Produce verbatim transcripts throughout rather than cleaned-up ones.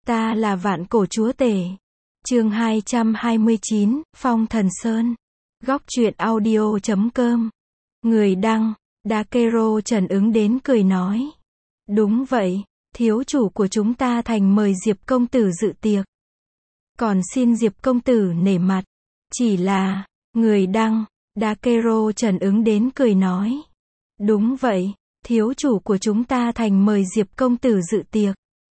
Ta là vạn cổ chúa tể. Chương hai trăm hai mươi chín, Phong Thần Sơn. Góc truyện audio chấm com. Người đăng, Dakero Trần ứng đến cười nói. Đúng vậy, thiếu chủ của chúng ta thành mời Diệp công tử dự tiệc. Còn xin Diệp công tử nể mặt. Chỉ là, người đăng, Dakero Trần ứng đến cười nói. Đúng vậy, thiếu chủ của chúng ta thành mời Diệp công tử dự tiệc.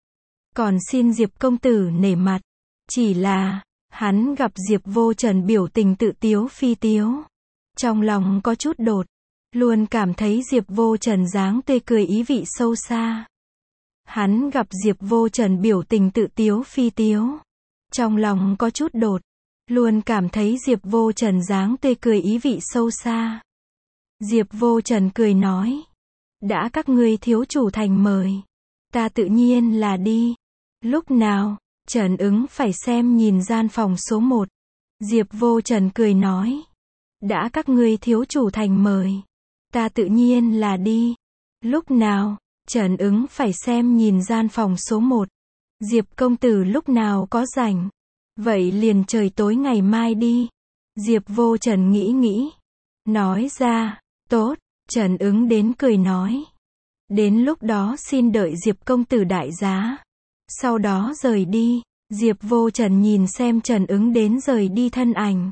Còn xin Diệp công tử nể mặt. Chỉ là, hắn gặp Diệp Vô Trần biểu tình tự tiếu phi tiếu. Trong lòng có chút đột. Luôn cảm thấy Diệp Vô Trần dáng tươi cười ý vị sâu xa. Hắn gặp Diệp Vô Trần biểu tình tự tiếu phi tiếu. Trong lòng có chút đột. Luôn cảm thấy Diệp Vô Trần dáng tươi cười ý vị sâu xa. Diệp Vô Trần cười nói. Đã các ngươi thiếu chủ thành mời. Ta tự nhiên là đi. Lúc nào, Trần ứng phải xem nhìn gian phòng số một. Diệp Vô Trần cười nói. Đã các ngươi thiếu chủ thành mời. Ta tự nhiên là đi. Lúc nào, Trần ứng phải xem nhìn gian phòng số một. Diệp công tử lúc nào có rảnh. Vậy liền trời tối ngày mai đi. Diệp Vô Trần nghĩ nghĩ. Nói ra, tốt, Trần ứng đến cười nói. Đến lúc đó xin đợi Diệp công tử đại giá. Sau đó rời đi. Diệp Vô Trần nhìn xem Trần ứng đến rời đi thân ảnh.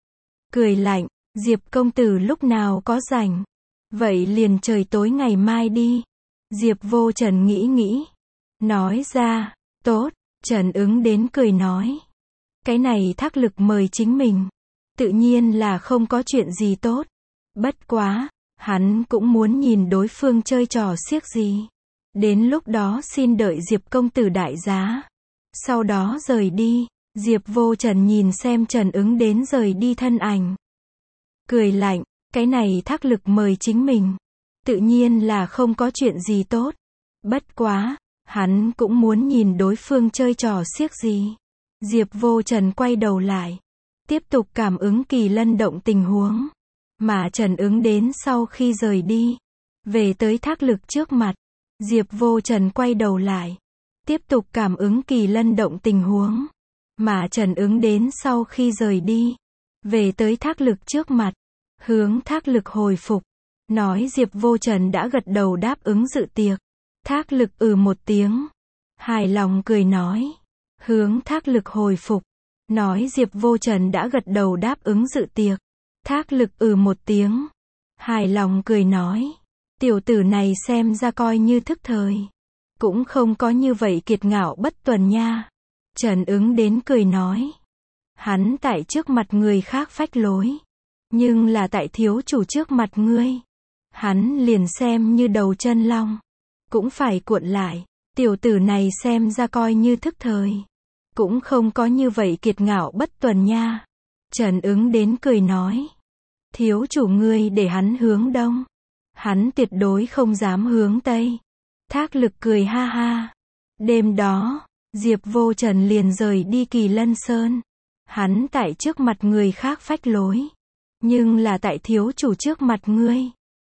Cười lạnh, Diệp công tử lúc nào có rảnh. Vậy liền trời tối ngày mai đi. Diệp Vô Trần nghĩ nghĩ. Nói ra, tốt, Trần ứng đến cười nói. Cái này thác lực mời chính mình. Tự nhiên là không có chuyện gì tốt. Bất quá, hắn cũng muốn nhìn đối phương chơi trò xiếc gì. Đến lúc đó xin đợi Diệp công tử đại giá. Sau đó rời đi. Diệp Vô Trần nhìn xem Trần ứng đến rời đi thân ảnh. Cười lạnh, cái này thác lực mời chính mình. Tự nhiên là không có chuyện gì tốt. Bất quá, hắn cũng muốn nhìn đối phương chơi trò xiếc gì. Diệp Vô Trần quay đầu lại. Tiếp tục cảm ứng kỳ lân động tình huống. Mà Trần ứng đến sau khi rời đi. Về tới thác lực trước mặt. Diệp Vô Trần quay đầu lại. Tiếp tục cảm ứng kỳ lân động tình huống. Mà Trần ứng đến sau khi rời đi. Về tới thác lực trước mặt. Hướng thác lực hồi phục. Nói Diệp Vô Trần đã gật đầu đáp ứng dự tiệc. Thác lực ừ một tiếng. Hài lòng cười nói. Hướng thác lực hồi phục. Nói Diệp Vô Trần đã gật đầu đáp ứng dự tiệc. Thác lực ừ một tiếng. Hài lòng cười nói. Tiểu tử này xem ra coi như thức thời. Cũng không có như vậy kiệt ngạo bất tuần nha. Trần ứng đến cười nói. Hắn tại trước mặt người khác phách lối. Nhưng là tại thiếu chủ trước mặt ngươi. Hắn liền xem như đầu chân long. Cũng phải cuộn lại. Tiểu tử này xem ra coi như thức thời. Cũng không có như vậy kiệt ngạo bất tuần nha. Trần ứng đến cười nói. Thiếu chủ ngươi để hắn hướng đông. Hắn tuyệt đối không dám hướng tây. Thác lực cười ha ha. Đêm đó, Diệp Vô Trần liền rời đi Kỳ Lân Sơn. Hắn tại trước mặt người khác phách lối. Nhưng là tại thiếu chủ trước mặt ngươi.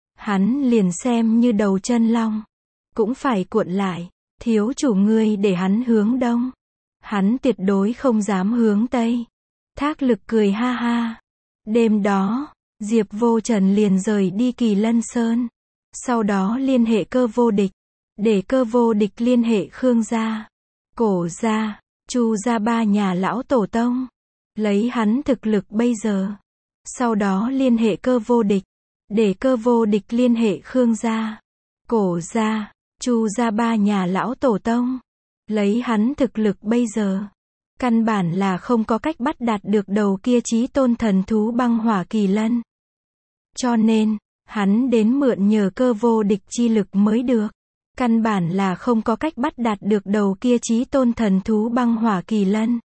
Hắn liền xem như đầu chân long. Cũng phải cuộn lại. Thiếu chủ ngươi để hắn hướng đông. Hắn tuyệt đối không dám hướng tây. Thác lực cười ha ha. Đêm đó, Diệp Vô Trần liền rời đi Kỳ Lân Sơn. Sau đó liên hệ Cơ Vô Địch. Để Cơ Vô Địch liên hệ Khương gia, Cổ gia, Chu gia ba nhà lão tổ tông. Lấy hắn thực lực bây giờ. Sau đó liên hệ Cơ Vô Địch. Để Cơ Vô Địch liên hệ Khương gia, Cổ gia, Chu gia ba nhà lão tổ tông. Lấy hắn thực lực bây giờ. Căn bản là không có cách bắt đạt được đầu kia chí tôn thần thú băng hỏa kỳ lân. Cho nên, hắn đến mượn nhờ Cơ Vô Địch chi lực mới được. Căn bản là không có cách bắt đạt được đầu kia chí tôn thần thú băng hỏa kỳ lân.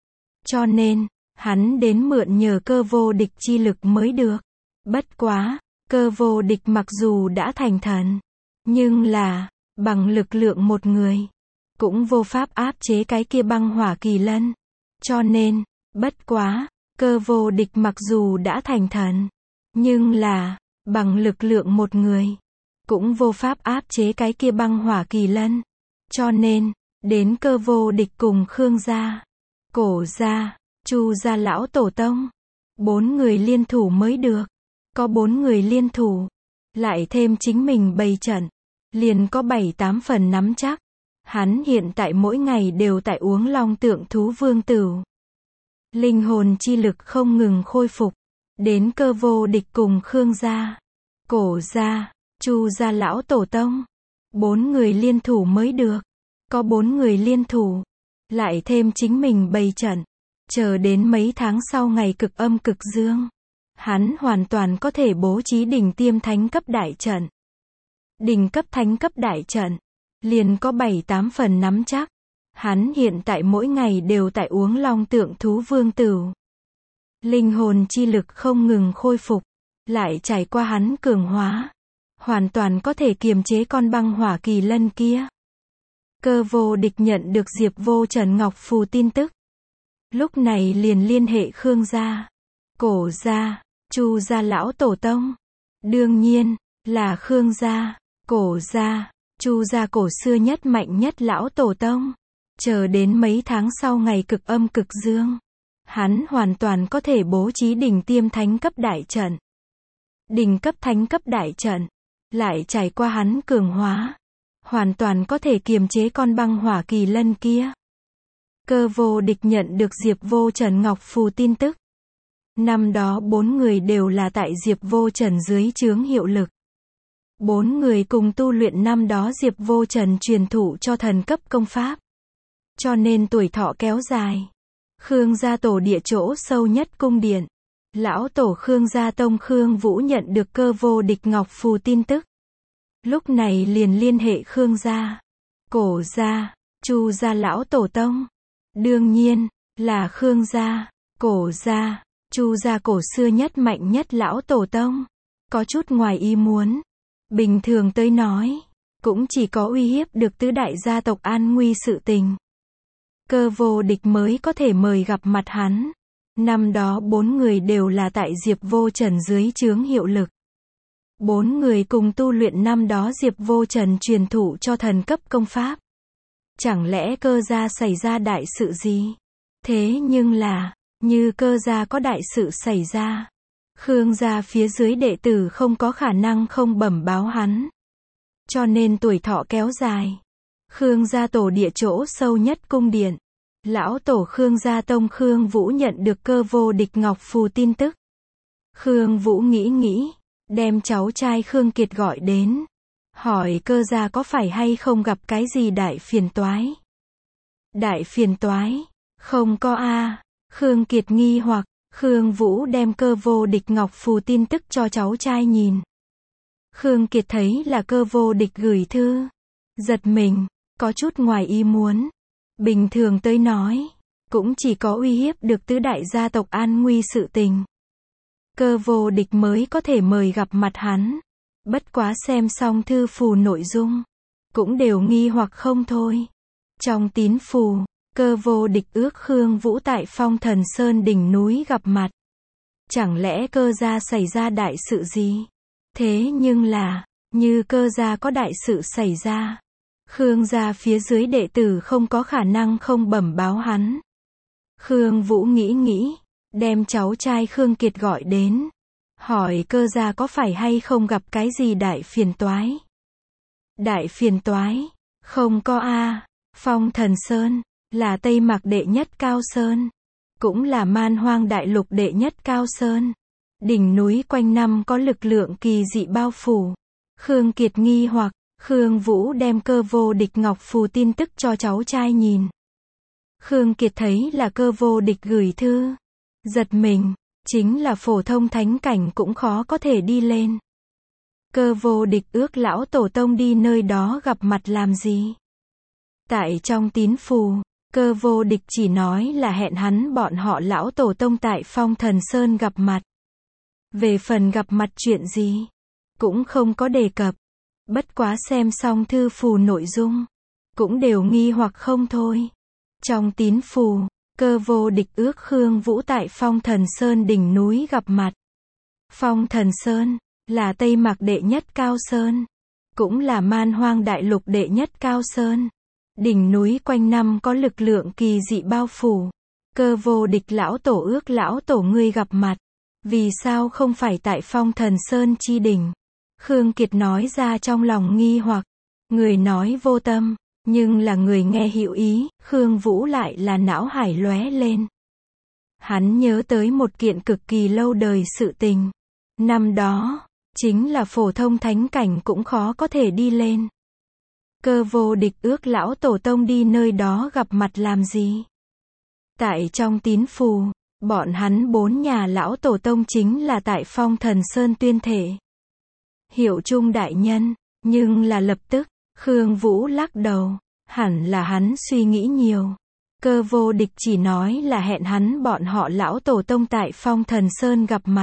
Cho nên, hắn đến mượn nhờ Cơ Vô Địch chi lực mới được. Bất quá, Cơ Vô Địch mặc dù đã thành thần. Nhưng là, bằng lực lượng một người. Cũng vô pháp áp chế cái kia băng hỏa kỳ lân. Cho nên, bất quá, Cơ Vô Địch mặc dù đã thành thần. Nhưng là, bằng lực lượng một người. Cũng vô pháp áp chế cái kia băng hỏa kỳ lân. Cho nên, đến Cơ Vô Địch cùng Khương gia, Cổ gia, Chu gia lão tổ tông. Bốn người liên thủ mới được. Có bốn người liên thủ, lại thêm chính mình bày trận, liền có bảy tám phần nắm chắc. Hắn hiện tại mỗi ngày đều tại uống long tượng thú vương tửu. Linh hồn chi lực không ngừng khôi phục, đến Cơ Vô Địch cùng Khương gia, Cổ gia, Chu gia lão tổ tông. Bốn người liên thủ mới được. Có bốn người liên thủ, lại thêm chính mình bày trận, chờ đến mấy tháng sau ngày cực âm cực dương, hắn hoàn toàn có thể bố trí đỉnh tiêm thánh cấp đại trận. Đỉnh cấp thánh cấp đại trận, liền có bảy tám phần nắm chắc. Hắn hiện tại mỗi ngày đều tại uống long tượng thú vương tửu. Linh hồn chi lực không ngừng khôi phục, lại trải qua hắn cường hóa, hoàn toàn có thể kiềm chế con băng hỏa kỳ lân kia. Cơ Vô Địch nhận được Diệp Vô Trần Ngọc Phù tin tức. Lúc này liền liên hệ Khương gia, Cổ gia, Chu gia lão tổ tông. Đương nhiên, là Khương gia, Cổ gia, Chu gia cổ xưa nhất mạnh nhất lão tổ tông. Chờ đến mấy tháng sau ngày cực âm cực dương, hắn hoàn toàn có thể bố trí đỉnh tiêm thánh cấp đại trận. Đỉnh cấp thánh cấp đại trận, lại trải qua hắn cường hóa, hoàn toàn có thể kiềm chế con băng hỏa kỳ lân kia. Cơ Vô Địch nhận được Diệp Vô Trần Ngọc Phù tin tức. Năm đó bốn người đều là tại Diệp Vô Trần dưới trướng hiệu lực. Bốn người cùng tu luyện năm đó Diệp Vô Trần truyền thụ cho thần cấp công pháp. Cho nên tuổi thọ kéo dài. Khương gia tổ địa chỗ sâu nhất cung điện. Lão tổ Khương gia tông Khương Vũ nhận được Cơ Vô Địch Ngọc Phù tin tức. Lúc này liền liên hệ Khương gia, Cổ gia, Chu gia lão tổ tông. Đương nhiên, là Khương gia, Cổ gia, Chu gia cổ xưa nhất mạnh nhất lão tổ tông. Có chút ngoài ý muốn. Bình thường tới nói, cũng chỉ có uy hiếp được tứ đại gia tộc an nguy sự tình. Cơ Vô Địch mới có thể mời gặp mặt hắn. Năm đó bốn người đều là tại Diệp Vô Trần dưới trướng hiệu lực. Bốn người cùng tu luyện năm đó Diệp Vô Trần truyền thụ cho thần cấp công pháp. Chẳng lẽ Cơ gia xảy ra đại sự gì? Thế nhưng là, như Cơ gia có đại sự xảy ra, Khương gia phía dưới đệ tử không có khả năng không bẩm báo hắn. Cho nên tuổi thọ kéo dài. Khương gia tổ địa chỗ sâu nhất cung điện. Lão tổ Khương gia tông Khương Vũ nhận được Cơ Vô Địch Ngọc Phù tin tức. Khương Vũ nghĩ nghĩ, đem cháu trai Khương Kiệt gọi đến. Hỏi Cơ gia có phải hay không gặp cái gì đại phiền toái. Đại phiền toái? Không có a. Khương Kiệt nghi hoặc. Khương Vũ đem Cơ Vô Địch Ngọc Phù tin tức cho cháu trai nhìn. Khương Kiệt thấy là Cơ Vô Địch gửi thư. Giật mình, có chút ngoài ý muốn. Bình thường tới nói, cũng chỉ có uy hiếp được tứ đại gia tộc an nguy sự tình. Cơ Vô Địch mới có thể mời gặp mặt hắn. Bất quá xem xong thư phù nội dung, cũng đều nghi hoặc không thôi. Trong tín phù, Cơ Vô Địch ước Khương Vũ tại Phong Thần Sơn đỉnh núi gặp mặt. Chẳng lẽ Cơ gia xảy ra đại sự gì? Thế nhưng là, như Cơ gia có đại sự xảy ra, Khương gia phía dưới đệ tử không có khả năng không bẩm báo hắn. Khương Vũ nghĩ nghĩ, đem cháu trai Khương Kiệt gọi đến. Hỏi Cơ gia có phải hay không gặp cái gì đại phiền toái? Đại phiền toái? Không có a. Phong Thần Sơn là Tây Mạc đệ nhất cao sơn, cũng là Man Hoang đại lục đệ nhất cao sơn. Đỉnh núi quanh năm có lực lượng kỳ dị bao phủ. Khương Kiệt nghi hoặc, Khương Vũ đem Cơ Vô Địch Ngọc Phù tin tức cho cháu trai nhìn. Khương Kiệt thấy là Cơ Vô Địch gửi thư. Giật mình, chính là phổ thông thánh cảnh cũng khó có thể đi lên. Cơ Vô Địch ước lão tổ tông đi nơi đó gặp mặt làm gì? Tại trong tín phù, Cơ Vô Địch chỉ nói là hẹn hắn bọn họ lão tổ tông tại Phong Thần Sơn gặp mặt. Về phần gặp mặt chuyện gì, cũng không có đề cập. Bất quá xem xong thư phù nội dung, cũng đều nghi hoặc không thôi. Trong tín phù, Cơ Vô Địch ước Khương Vũ tại Phong Thần Sơn đỉnh núi gặp mặt. Phong Thần Sơn là Tây Mạc đệ nhất cao sơn, cũng là Man Hoang đại lục đệ nhất cao sơn. Đỉnh núi quanh năm có lực lượng kỳ dị bao phủ. Cơ vô địch lão tổ ước lão tổ ngươi gặp mặt. Vì sao không phải tại Phong Thần Sơn chi đỉnh? Khương Kiệt nói ra trong lòng nghi hoặc. Người nói vô tâm, nhưng là người nghe hiểu ý, Khương Vũ lại là não hải lóe lên. Hắn nhớ tới một kiện cực kỳ lâu đời sự tình. Năm đó, chính là phổ thông thánh cảnh cũng khó có thể đi lên. Cơ vô địch ước lão tổ tông đi nơi đó gặp mặt làm gì? Tại trong tín phù, bọn hắn bốn nhà lão tổ tông chính là tại Phong Thần Sơn tuyên thể. Hiệu Trung đại nhân, nhưng là lập tức, Khương Vũ lắc đầu, hẳn là hắn suy nghĩ nhiều. Cơ vô địch chỉ nói là hẹn hắn bọn họ lão tổ tông tại Phong Thần Sơn gặp mặt.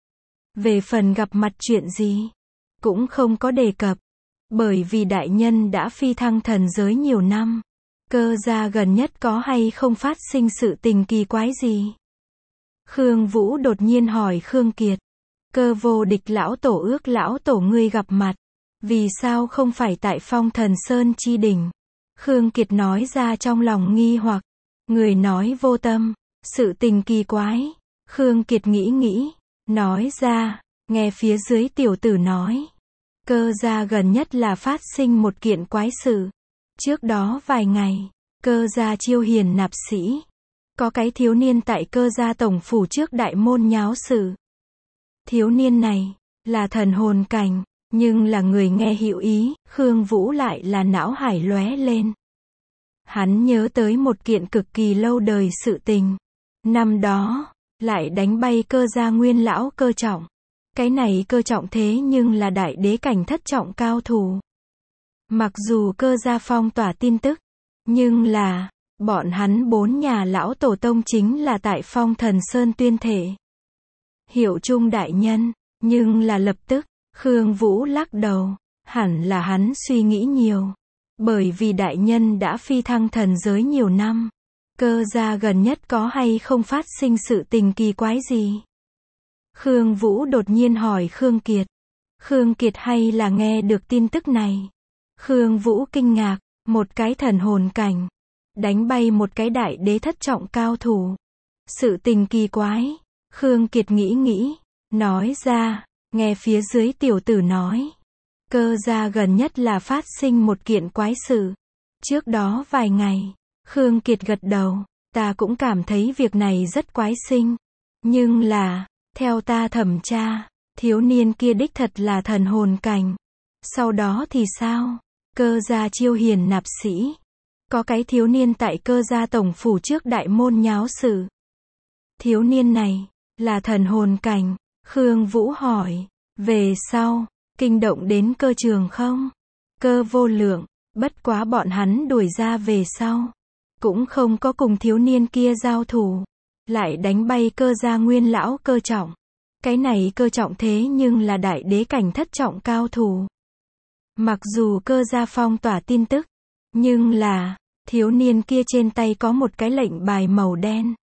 Về phần gặp mặt chuyện gì, cũng không có đề cập. Bởi vì đại nhân đã phi thăng thần giới nhiều năm. Cơ gia gần nhất có hay không phát sinh sự tình kỳ quái gì? Khương Vũ đột nhiên hỏi Khương Kiệt. Cơ vô địch lão tổ ước lão tổ ngươi gặp mặt. Vì sao không phải tại Phong Thần Sơn chi đỉnh? Khương Kiệt nói ra trong lòng nghi hoặc. Người nói vô tâm, sự tình kỳ quái. Khương Kiệt nghĩ nghĩ, nói ra, nghe phía dưới tiểu tử nói. Cơ gia gần nhất là phát sinh một kiện quái sự. Trước đó vài ngày, cơ gia chiêu hiền nạp sĩ. Có cái thiếu niên tại cơ gia tổng phủ trước đại môn nháo sự. Thiếu niên này, là thần hồn cảnh, nhưng là người nghe hiểu ý, Khương Vũ lại là não hải lóe lên. Hắn nhớ tới một kiện cực kỳ lâu đời sự tình. Năm đó, lại đánh bay cơ gia nguyên lão cơ trọng. Cái này cơ trọng thế nhưng là đại đế cảnh thất trọng cao thủ. Mặc dù cơ gia phong tỏa tin tức, nhưng là, bọn hắn bốn nhà lão tổ tông chính là tại Phong Thần Sơn tuyên thể. Hiệu Trung đại nhân, nhưng là lập tức, Khương Vũ lắc đầu, hẳn là hắn suy nghĩ nhiều. Bởi vì đại nhân đã phi thăng thần giới nhiều năm. Cơ gia gần nhất có hay không phát sinh sự tình kỳ quái gì? Khương Vũ đột nhiên hỏi Khương Kiệt. Khương Kiệt hay là nghe được tin tức này? Khương Vũ kinh ngạc, một cái thần hồn cảnh, đánh bay một cái đại đế thất trọng cao thủ. Sự tình kỳ quái, Khương Kiệt nghĩ nghĩ, nói ra, nghe phía dưới tiểu tử nói. Cơ gia gần nhất là phát sinh một kiện quái sự. Trước đó vài ngày, Khương Kiệt gật đầu, ta cũng cảm thấy việc này rất quái sinh. Nhưng là, theo ta thẩm tra, thiếu niên kia đích thật là thần hồn cảnh. Sau đó thì sao? Cơ gia chiêu hiền nạp sĩ. Có cái thiếu niên tại cơ gia tổng phủ trước đại môn nháo sự. Thiếu niên này, là thần hồn cảnh. Khương Vũ hỏi, về sau, kinh động đến cơ trường không? Cơ vô lượng, bất quá bọn hắn đuổi ra về sau. Cũng không có cùng thiếu niên kia giao thủ. Lại đánh bay cơ gia nguyên lão cơ trọng. Cái này cơ trọng thế nhưng là đại đế cảnh thất trọng cao thủ. Mặc dù cơ gia phong tỏa tin tức, nhưng là, thiếu niên kia trên tay có một cái lệnh bài màu đen.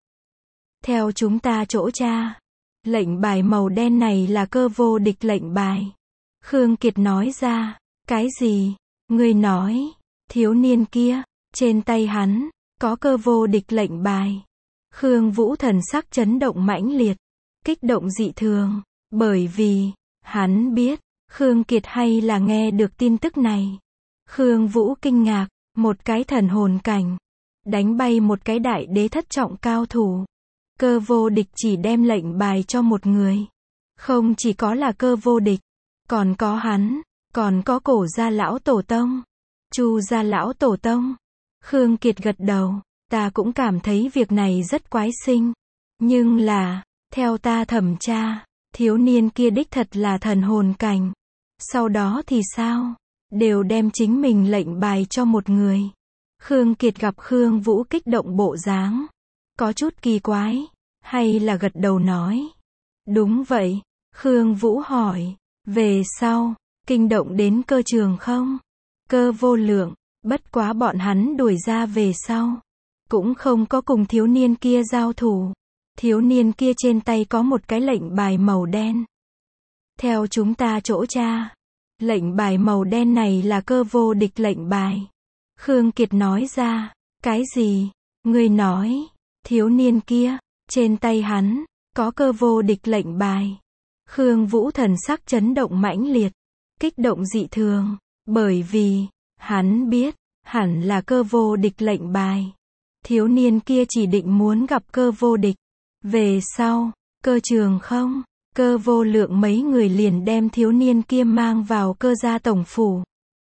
Theo chúng ta chỗ tra, lệnh bài màu đen này là cơ vô địch lệnh bài. Khương Kiệt nói ra, cái gì? Ngươi nói, thiếu niên kia, trên tay hắn, có cơ vô địch lệnh bài. Khương Vũ thần sắc chấn động mãnh liệt, kích động dị thường, bởi vì, hắn biết, Khương Kiệt hay là nghe được tin tức này. Khương Vũ kinh ngạc, một cái thần hồn cảnh, đánh bay một cái đại đế thất trọng cao thủ. Cơ vô địch chỉ đem lệnh bài cho một người. Không chỉ có là cơ vô địch, còn có hắn, còn có cổ gia lão tổ tông, Chu gia lão tổ tông. Khương Kiệt gật đầu, ta cũng cảm thấy việc này rất quái sinh. Nhưng là, theo ta thẩm tra, thiếu niên kia đích thật là thần hồn cảnh. Sau đó thì sao? Đều đem chính mình lệnh bài cho một người. Khương Kiệt gặp Khương Vũ kích động bộ dáng, có chút kỳ quái, hay là gật đầu nói. Đúng vậy. Khương Vũ hỏi, về sau, kinh động đến cơ trường không? Cơ vô lượng, bất quá bọn hắn đuổi ra về sau. Cũng không có cùng thiếu niên kia giao thủ. Thiếu niên kia trên tay có một cái lệnh bài màu đen. Theo chúng ta chỗ tra, lệnh bài màu đen này là cơ vô địch lệnh bài. Khương Kiệt nói ra, cái gì? Ngươi nói, thiếu niên kia, trên tay hắn, có cơ vô địch lệnh bài. Khương Vũ thần sắc chấn động mãnh liệt, kích động dị thường, bởi vì, hắn biết, hẳn là cơ vô địch lệnh bài. Thiếu niên kia chỉ định muốn gặp cơ vô địch. Về sau, Cơ Trường Không, Cơ Vô Lượng mấy người liền đem thiếu niên kia mang vào Cơ gia tổng phủ.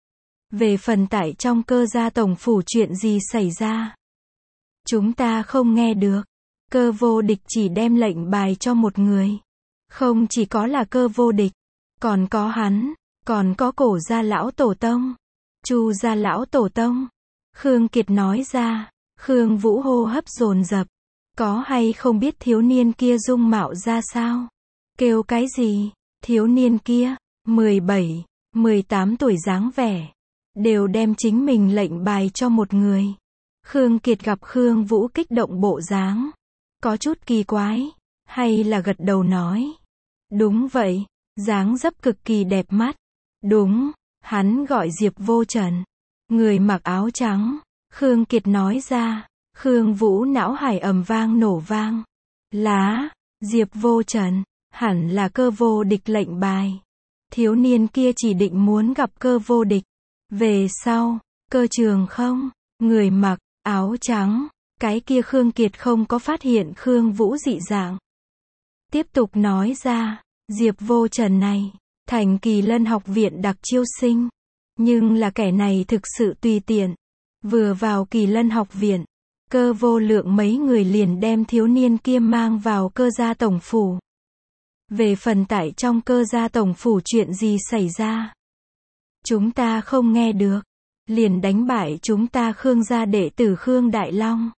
Về phần tại trong Cơ gia tổng phủ chuyện gì xảy ra, chúng ta không nghe được. Cơ vô địch chỉ đem lệnh bài cho một người. Không chỉ có là cơ vô địch, còn có hắn, còn có cổ gia lão tổ tông, Chu gia lão tổ tông. Khương Kiệt nói ra. Khương Vũ hô hấp dồn dập. Có hay không biết thiếu niên kia dung mạo ra sao? Kêu cái gì? Thiếu niên kia, mười bảy, mười tám tuổi dáng vẻ, đều đem chính mình lệnh bài cho một người. Khương Kiệt gặp Khương Vũ kích động bộ dáng, có chút kỳ quái, hay là gật đầu nói. Đúng vậy, dáng dấp cực kỳ đẹp mắt. Đúng, hắn gọi Diệp Vô Trần, người mặc áo trắng. Khương Kiệt nói ra. Khương Vũ não hải ầm vang nổ vang. Lá, Diệp Vô Trần, hẳn là cơ vô địch lệnh bài. Thiếu niên kia chỉ định muốn gặp cơ vô địch. Về sau, Cơ Trường Không, người mặc áo trắng, cái kia Khương Kiệt không có phát hiện Khương Vũ dị dạng. Tiếp tục nói ra, Diệp Vô Trần này, thành Kỳ Lân học viện đặc chiêu sinh. Nhưng là kẻ này thực sự tùy tiện. Vừa vào Kỳ Lân học viện, Cơ Vô Lượng mấy người liền đem thiếu niên kia mang vào Cơ gia tổng phủ. Về phần tại trong Cơ gia tổng phủ chuyện gì xảy ra, chúng ta không nghe được. Liền đánh bại chúng ta Khương gia đệ tử Khương Đại Long.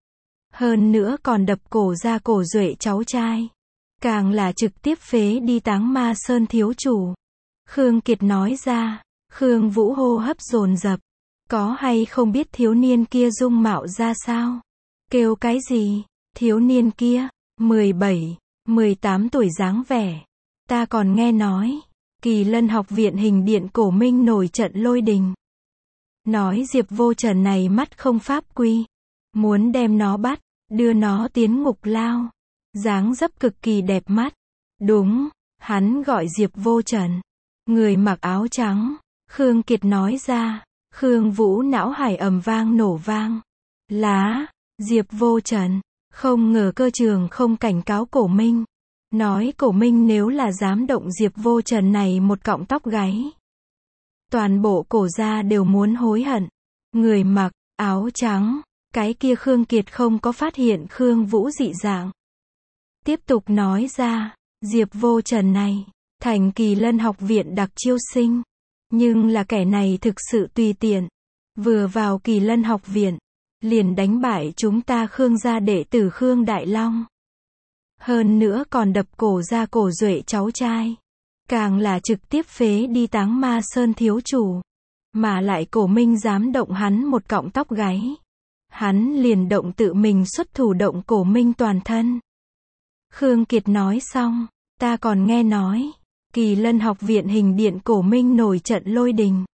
Hơn nữa còn đập cổ ra cổ duệ cháu trai. Càng là trực tiếp phế đi Táng Ma Sơn thiếu chủ. Khương Kiệt nói ra. Khương Vũ hô hấp dồn dập. Có hay không biết thiếu niên kia dung mạo ra sao? Kêu cái gì? Thiếu niên kia, mười bảy, mười tám tuổi dáng vẻ. Ta còn nghe nói, Kỳ Lân học viện hình điện cổ minh nổi trận lôi đình. Nói Diệp Vô Trần này mắt không pháp quy. Muốn đem nó bắt, đưa nó tiến ngục lao. Dáng dấp cực kỳ đẹp mắt. Đúng, hắn gọi Diệp Vô Trần. Người mặc áo trắng. Khương Kiệt nói ra. Khương Vũ não hải ầm vang nổ vang. Lá, Diệp Vô Trần, không ngờ Cơ Trường Không cảnh cáo Cổ Minh. Nói Cổ Minh nếu là dám động Diệp Vô Trần này một cọng tóc gáy, toàn bộ Cổ gia đều muốn hối hận. Người mặc áo trắng, cái kia Khương Kiệt không có phát hiện Khương Vũ dị dạng. Tiếp tục nói ra, Diệp Vô Trần này, thành Kỳ Lân học viện đặc chiêu sinh. Nhưng là kẻ này thực sự tùy tiện. Vừa vào Kỳ Lân học viện, liền đánh bại chúng ta Khương gia đệ tử Khương Đại Long. Hơn nữa còn đập cổ ra cổ duệ cháu trai. Càng là trực tiếp phế đi Táng Ma Sơn thiếu chủ. Mà lại Cổ Minh dám động hắn một cọng tóc gáy. Hắn liền động tự mình xuất thủ động Cổ Minh toàn thân. Khương Kiệt nói xong, ta còn nghe nói, Kỳ Lân học viện hình điện cổ minh nổi trận lôi đình.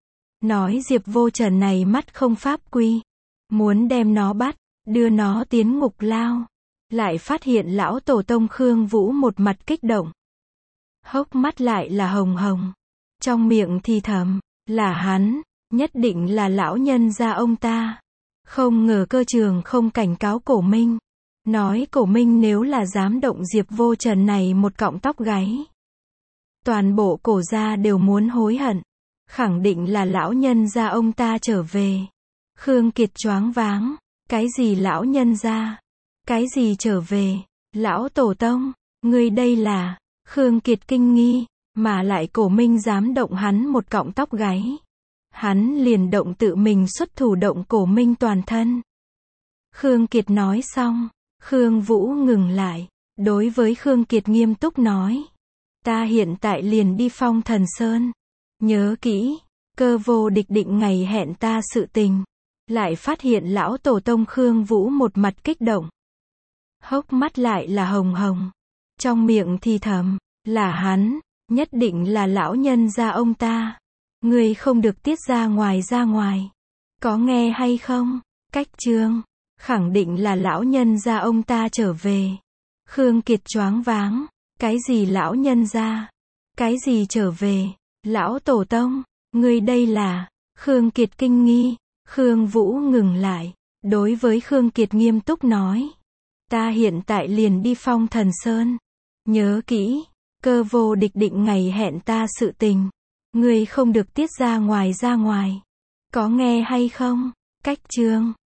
Nói Diệp Vô Trần này mắt không pháp quy. Muốn đem nó bắt, đưa nó tiến ngục lao. Lại phát hiện lão tổ tông Khương Vũ một mặt kích động. Hốc mắt lại là hồng hồng. Trong miệng thì thầm, là hắn, nhất định là lão nhân gia ông ta. Không ngờ Cơ Trường Không cảnh cáo Cổ Minh. Nói Cổ Minh nếu là dám động Diệp Vô Trần này một cọng tóc gáy, toàn bộ Cổ gia đều muốn hối hận. Khẳng định là lão nhân gia ông ta trở về. Khương Kiệt choáng váng. Cái gì lão nhân gia? Cái gì trở về? Lão tổ tông, ngươi đây là... Khương Kiệt kinh nghi, mà lại Cổ Minh dám động hắn một cọng tóc gáy. Hắn liền động tự mình xuất thủ động Cổ Minh toàn thân. Khương Kiệt nói xong, Khương Vũ ngừng lại, đối với Khương Kiệt nghiêm túc nói. Ta hiện tại liền đi Phong Thần Sơn. Nhớ kỹ, Cơ Vô Địch định ngày hẹn ta sự tình. Lại phát hiện lão tổ tông Khương Vũ một mặt kích động. Hốc mắt lại là hồng hồng. Trong miệng thì thầm, là hắn, nhất định là lão nhân gia ông ta. Ngươi không được tiết ra ngoài ra ngoài. Có nghe hay không? Cách chương. Khẳng định là lão nhân gia ông ta trở về. Khương Kiệt choáng váng. Cái gì lão nhân gia? Cái gì trở về? Lão tổ tông, ngươi đây là... Khương Kiệt kinh nghi. Khương Vũ ngừng lại. Đối với Khương Kiệt nghiêm túc nói. Ta hiện tại liền đi Phong Thần Sơn. Nhớ kỹ, Cơ Vô Địch định ngày hẹn ta sự tình. Ngươi không được tiết ra ngoài ra ngoài. Có nghe hay không? Cách chương.